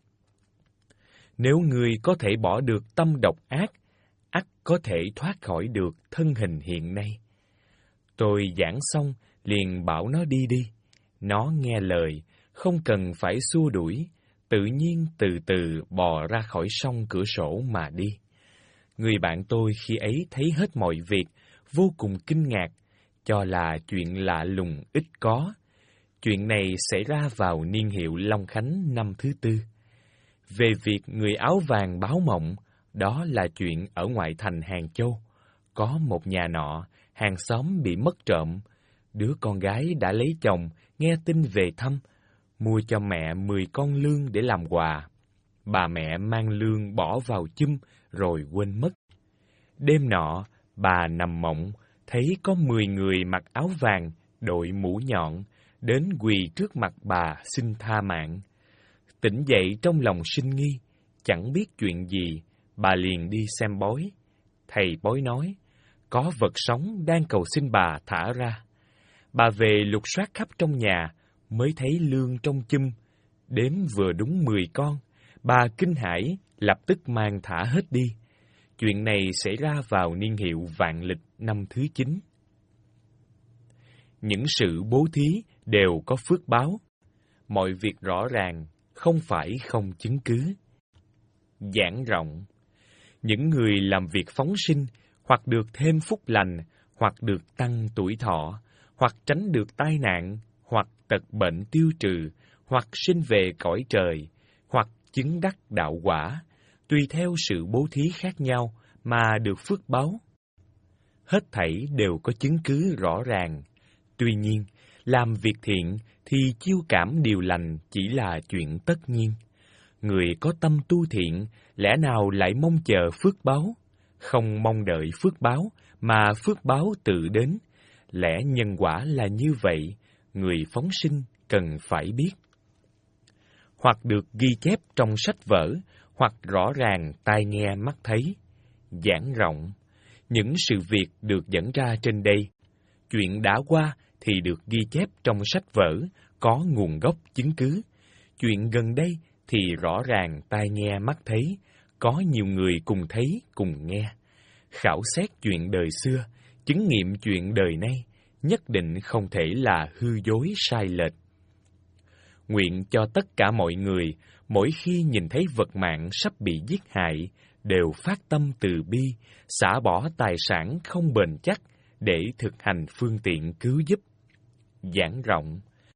Nếu ngươi có thể bỏ được tâm độc ác, ắt có thể thoát khỏi được thân hình hiện nay. Tôi giảng xong, liền bảo nó đi đi. Nó nghe lời, không cần phải xua đuổi, tự nhiên từ từ bò ra khỏi song cửa sổ mà đi. Người bạn tôi khi ấy thấy hết mọi việc, vô cùng kinh ngạc, cho là chuyện lạ lùng ít có. Chuyện này xảy ra vào niên hiệu Long Khánh năm thứ tư. Về việc người áo vàng báo mộng, đó là chuyện ở ngoại thành Hàng Châu. Có một nhà nọ, hàng xóm bị mất trộm. Đứa con gái đã lấy chồng, nghe tin về thăm, mua cho mẹ mười con lương để làm quà. Bà mẹ mang lương bỏ vào chum rồi quên mất. Đêm nọ, bà nằm mộng, thấy có mười người mặc áo vàng, đội mũ nhọn, đến quỳ trước mặt bà xin tha mạng. Tỉnh dậy trong lòng sinh nghi, chẳng biết chuyện gì, bà liền đi xem bói. Thầy bói nói, có vật sống đang cầu xin bà thả ra. Bà về lục soát khắp trong nhà, mới thấy lương trong chum, đếm vừa đúng mười con. Bà kinh hãi, lập tức mang thả hết đi. Chuyện này xảy ra vào niên hiệu Vạn Lịch năm thứ chín. Những sự bố thí đều có phước báo. Mọi việc rõ ràng, không phải không chứng cứ. Giảng rộng. Những người làm việc phóng sinh, hoặc được thêm phúc lành, hoặc được tăng tuổi thọ, hoặc tránh được tai nạn, hoặc tật bệnh tiêu trừ, hoặc sinh về cõi trời, hoặc chứng đắc đạo quả, tùy theo sự bố thí khác nhau mà được phước báo. Hết thảy đều có chứng cứ rõ ràng. Tuy nhiên, làm việc thiện thì chiêu cảm điều lành chỉ là chuyện tất nhiên. Người có tâm tu thiện, lẽ nào lại mong chờ phước báo? Không mong đợi phước báo, mà phước báo tự đến. Lẽ nhân quả là như vậy, người phóng sinh cần phải biết. Hoặc được ghi chép trong sách vở, hoặc rõ ràng tai nghe mắt thấy. Giảng rộng. Những sự việc được dẫn ra trên đây, chuyện đã qua thì được ghi chép trong sách vở, có nguồn gốc chứng cứ. Chuyện gần đây thì rõ ràng tai nghe mắt thấy, có nhiều người cùng thấy, cùng nghe. Khảo xét chuyện đời xưa, chứng nghiệm chuyện đời nay, nhất định không thể là hư dối sai lệch. Nguyện cho tất cả mọi người, mỗi khi nhìn thấy vật mạng sắp bị giết hại, đều phát tâm từ bi, xả bỏ tài sản không bền chắc để thực hành phương tiện cứu giúp. Giảng rộng.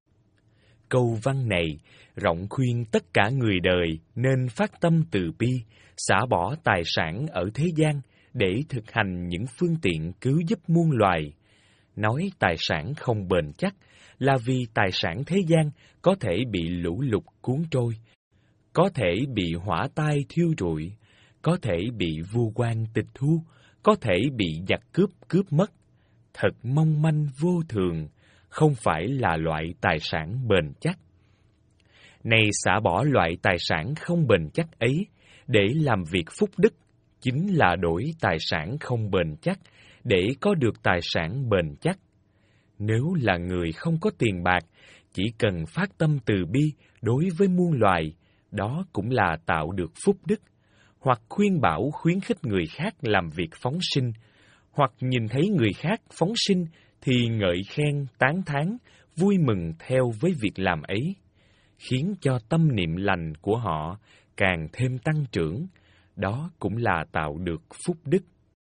Câu văn này rộng khuyên tất cả người đời nên phát tâm từ bi, xả bỏ tài sản ở thế gian để thực hành những phương tiện cứu giúp muôn loài. Nói tài sản không bền chắc là vì tài sản thế gian có thể bị lũ lụt cuốn trôi, có thể bị hỏa tai thiêu rụi, có thể bị vu oan tịch thu, có thể bị giặc cướp cướp mất. Thật mong manh vô thường, không phải là loại tài sản bền chắc. Này xả bỏ loại tài sản không bền chắc ấy, để làm việc phúc đức, chính là đổi tài sản không bền chắc để có được tài sản bền chắc. Nếu là người không có tiền bạc, chỉ cần phát tâm từ bi đối với muôn loài, đó cũng là tạo được phúc đức. Hoặc khuyên bảo khuyến khích người khác làm việc phóng sinh, hoặc nhìn thấy người khác phóng sinh thì ngợi khen, tán thán, vui mừng theo với việc làm ấy, khiến cho tâm niệm lành của họ càng thêm tăng trưởng, đó cũng là tạo được phúc đức.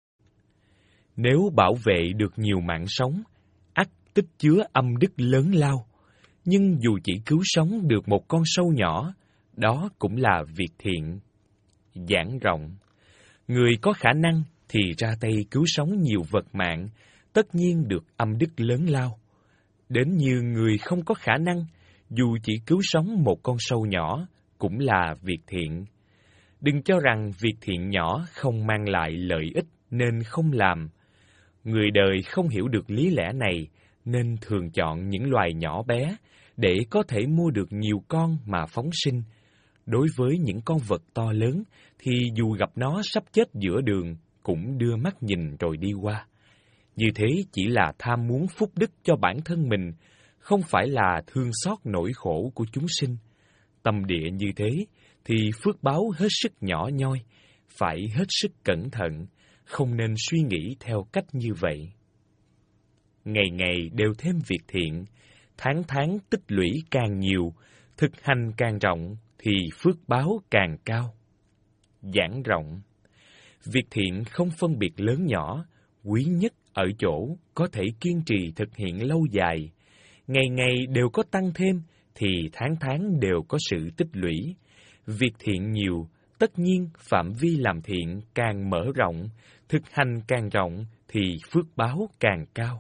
Nếu bảo vệ được nhiều mạng sống, ắt tích chứa âm đức lớn lao, nhưng dù chỉ cứu sống được một con sâu nhỏ, đó cũng là việc thiện. Giảng rộng. Người có khả năng thì ra tay cứu sống nhiều vật mạng, tất nhiên được âm đức lớn lao. Đến như người không có khả năng, dù chỉ cứu sống một con sâu nhỏ, cũng là việc thiện. Đừng cho rằng việc thiện nhỏ không mang lại lợi ích nên không làm. Người đời không hiểu được lý lẽ này, nên thường chọn những loài nhỏ bé để có thể mua được nhiều con mà phóng sinh. Đối với những con vật to lớn thì dù gặp nó sắp chết giữa đường, cũng đưa mắt nhìn rồi đi qua. Như thế chỉ là tham muốn phúc đức cho bản thân mình, không phải là thương xót nỗi khổ của chúng sinh. Tâm địa như thế thì phước báo hết sức nhỏ nhoi, phải hết sức cẩn thận, không nên suy nghĩ theo cách như vậy. Ngày ngày đều thêm việc thiện, tháng tháng tích lũy càng nhiều, thực hành càng rộng thì phước báo càng cao. Giảng rộng. Việc thiện không phân biệt lớn nhỏ, quý nhất ở chỗ có thể kiên trì thực hiện lâu dài. Ngày ngày đều có tăng thêm thì tháng tháng đều có sự tích lũy. Việc thiện nhiều, tất nhiên phạm vi làm thiện càng mở rộng, thực hành càng rộng thì phước báo càng cao.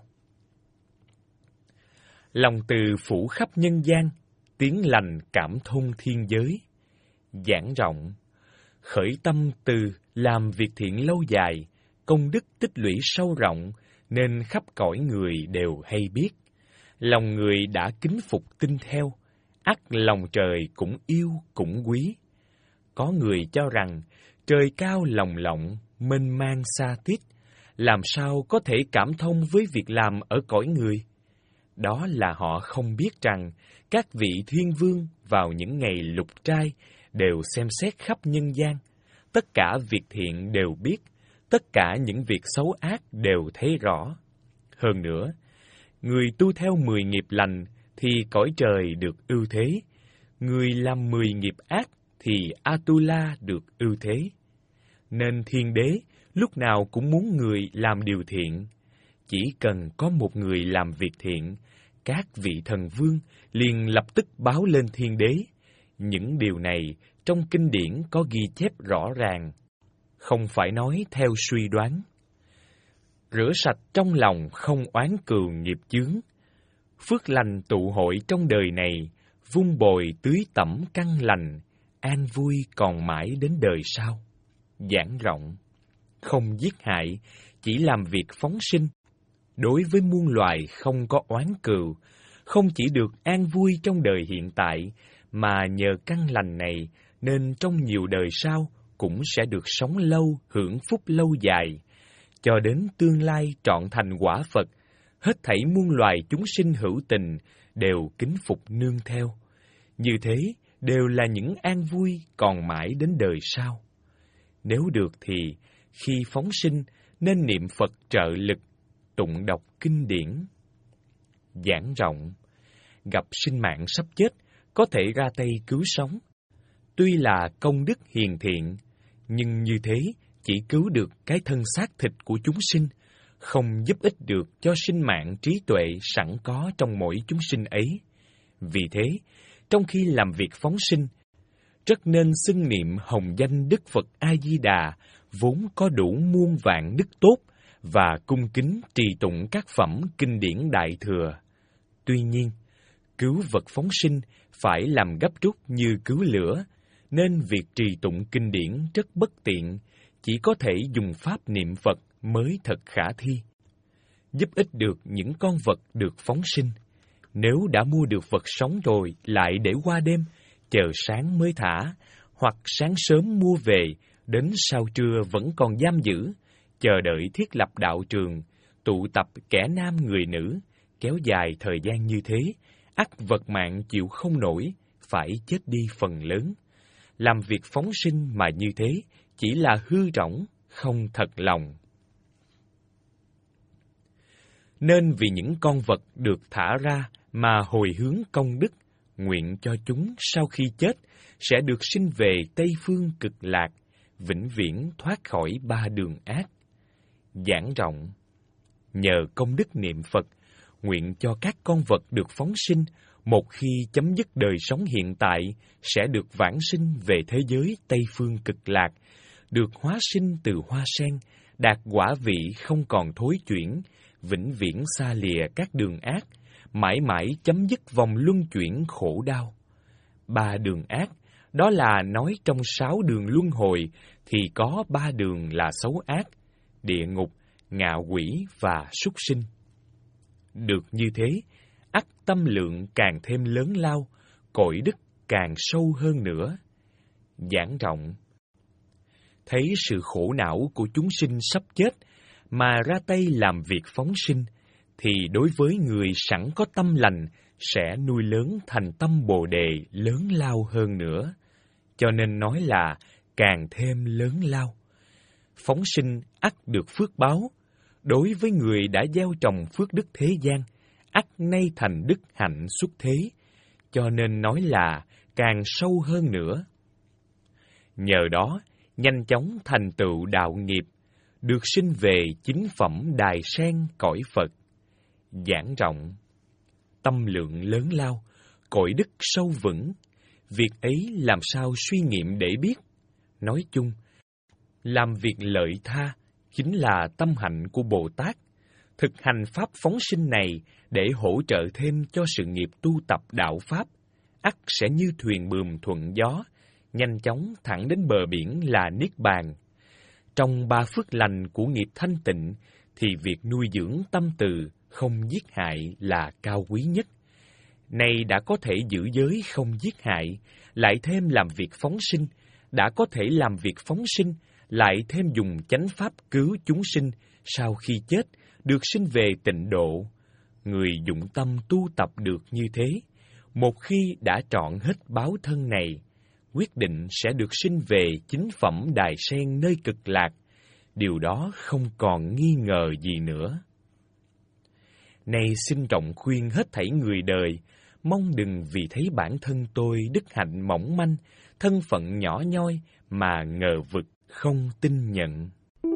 Lòng từ phủ khắp nhân gian, tiếng lành cảm thông thiên giới. Giảng rộng. Khởi tâm từ làm việc thiện lâu dài, công đức tích lũy sâu rộng, nên khắp cõi người đều hay biết. Lòng người đã kính phục tin theo, ắt lòng trời cũng yêu cũng quý. Có người cho rằng trời cao lồng lộng, mênh mang xa tít, làm sao có thể cảm thông với việc làm ở cõi người? Đó là họ không biết rằng các vị thiên vương vào những ngày lục trai đều xem xét khắp nhân gian, tất cả việc thiện đều biết, tất cả những việc xấu ác đều thấy rõ. Hơn nữa, người tu theo mười nghiệp lành thì cõi trời được ưu thế, người làm mười nghiệp ác thì Atula được ưu thế. Nên thiên đế lúc nào cũng muốn người làm điều thiện. Chỉ cần có một người làm việc thiện, các vị thần vương liền lập tức báo lên thiên đế. Những điều này trong kinh điển có ghi chép rõ ràng, không phải nói theo suy đoán. Rửa sạch trong lòng không oán cừu nghiệp chướng, phước lành tụ hội trong đời này, vun bồi tưới tẩm căn lành, an vui còn mãi đến đời sau. Giảng rộng. Không giết hại, chỉ làm việc phóng sinh. Đối với muôn loài không có oán cừu, không chỉ được an vui trong đời hiện tại, mà nhờ căn lành này nên trong nhiều đời sau cũng sẽ được sống lâu, hưởng phúc lâu dài, cho đến tương lai trọn thành quả Phật. Hết thảy muôn loài chúng sinh hữu tình đều kính phục nương theo. Như thế đều là những an vui còn mãi đến đời sau. Nếu được thì khi phóng sinh nên niệm Phật trợ lực, tụng đọc kinh điển. Giảng rộng, gặp sinh mạng sắp chết, có thể ra tay cứu sống. Tuy là công đức hiền thiện, nhưng như thế chỉ cứu được cái thân xác thịt của chúng sinh, không giúp ích được cho sinh mạng trí tuệ sẵn có trong mỗi chúng sinh ấy. Vì thế, trong khi làm việc phóng sinh, rất nên xưng niệm hồng danh Đức Phật A-di-đà, vốn có đủ muôn vạn đức tốt, và cung kính trì tụng các phẩm kinh điển Đại Thừa. Tuy nhiên, cứu vật phóng sinh phải làm gấp rút như cứu lửa, nên việc trì tụng kinh điển rất bất tiện, chỉ có thể dùng pháp niệm Phật mới thật khả thi, giúp ích được những con vật được phóng sinh. Nếu đã mua được vật sống rồi lại để qua đêm, chờ sáng mới thả, hoặc sáng sớm mua về, đến sau trưa vẫn còn giam giữ, chờ đợi thiết lập đạo trường, tụ tập kẻ nam người nữ, kéo dài thời gian như thế, ắt vật mạng chịu không nổi, phải chết đi phần lớn. Làm việc phóng sinh mà như thế chỉ là hư rỗng, không thật lòng. Nên vì những con vật được thả ra mà hồi hướng công đức, nguyện cho chúng sau khi chết sẽ được sinh về Tây Phương Cực Lạc, vĩnh viễn thoát khỏi ba đường ác. Giảng rộng, nhờ công đức niệm Phật, nguyện cho các con vật được phóng sinh, một khi chấm dứt đời sống hiện tại, sẽ được vãng sinh về thế giới Tây Phương Cực Lạc, được hóa sinh từ hoa sen, đạt quả vị không còn thối chuyển, vĩnh viễn xa lìa các đường ác, mãi mãi chấm dứt vòng luân chuyển khổ đau. Ba đường ác, đó là nói trong sáu đường luân hồi thì có ba đường là xấu ác: địa ngục, ngạ quỷ và súc sinh. Được như thế, ắt tâm lượng càng thêm lớn lao, cội đức càng sâu hơn nữa. Giảng rộng, thấy sự khổ não của chúng sinh sắp chết mà ra tay làm việc phóng sinh, thì đối với người sẵn có tâm lành sẽ nuôi lớn thành tâm Bồ Đề lớn lao hơn nữa. Cho nên nói là càng thêm lớn lao. Phóng sinh ắt được phước báo. Đối với người đã gieo trồng phước đức thế gian, ắt nay thành đức hạnh xuất thế. Cho nên nói là càng sâu hơn nữa. Nhờ đó, nhanh chóng thành tựu đạo nghiệp, được sinh về chính phẩm đài sen cõi Phật. Giảng rộng, tâm lượng lớn lao, cội đức sâu vững. Việc ấy làm sao suy nghiệm để biết? Nói chung, làm việc lợi tha chính là tâm hạnh của Bồ Tát. Thực hành pháp phóng sinh này để hỗ trợ thêm cho sự nghiệp tu tập đạo pháp, ắt sẽ như thuyền buồm thuận gió, nhanh chóng thẳng đến bờ biển là Niết Bàn. Trong ba phước lành của nghiệp thanh tịnh, thì việc nuôi dưỡng tâm từ không giết hại là cao quý nhất. Nay đã có thể giữ giới không giết hại, lại thêm làm việc phóng sinh, đã có thể làm việc phóng sinh, lại thêm dùng chánh pháp cứu chúng sinh, sau khi chết được sinh về tịnh độ. Người dụng tâm tu tập được như thế, một khi đã trọn hết báo thân này, quyết định sẽ được sinh về chính phẩm đài sen nơi Cực Lạc. Điều đó không còn nghi ngờ gì nữa. Nay xin trọng khuyên hết thảy người đời, mong đừng vì thấy bản thân tôi đức hạnh mỏng manh, thân phận nhỏ nhoi mà ngờ vực không tin nhận.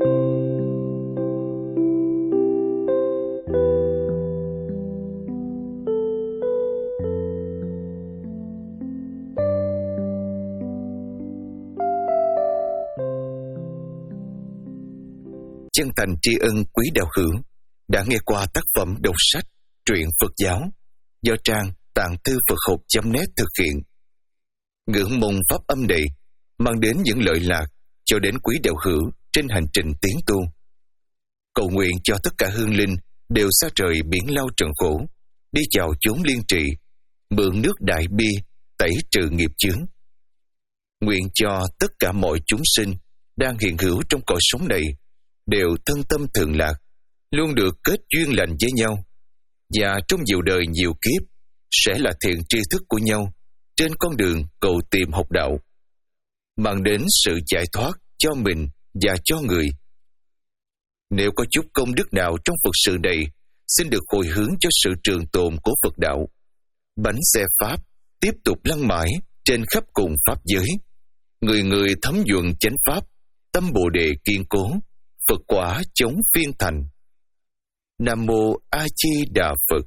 Chân thành tri ân quý đạo hữu đã nghe qua tác phẩm đọc sách Truyện Phật giáo do trang tạng thư Phật học chấm net thực hiện. Ngưỡng mong pháp âm này mang đến những lợi lạc cho đến quý đạo hữu trên hành trình tiến tu. Cầu nguyện cho tất cả hương linh đều xa rời biển lao trần khổ, đi vào chốn liên trì, mượn nước đại bi tẩy trừ nghiệp chướng. Nguyện cho tất cả mọi chúng sinh đang hiện hữu trong cõi sống này đều thân tâm thường lạc, luôn được kết duyên lành với nhau, và trong nhiều đời nhiều kiếp sẽ là thiện tri thức của nhau trên con đường cầu tìm học đạo, mang đến sự giải thoát cho mình và cho người. Nếu có chút công đức nào trong Phật sự này, xin được hồi hướng cho sự trường tồn của Phật đạo. Bánh xe Pháp tiếp tục lăn mãi trên khắp cùng Pháp giới. Người người thấm nhuận chánh Pháp, tâm Bồ Đề kiên cố, Phật quả chống phiên thành. Nam Mô A Di Đà Phật.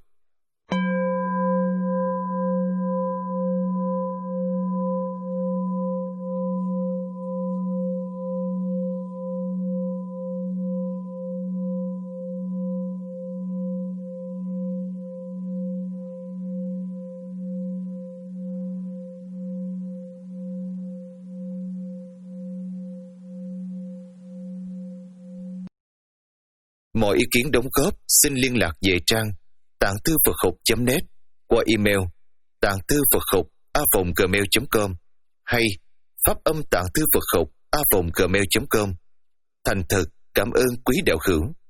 Mọi ý kiến đóng góp xin liên lạc về trang tạng thư Phật học chấm net qua email tạng thư Phật học a vòng gmail chấm com hay pháp âm tạng thư Phật học a vòng gmail chấm com. Thành thật cảm ơn quý đạo hữu.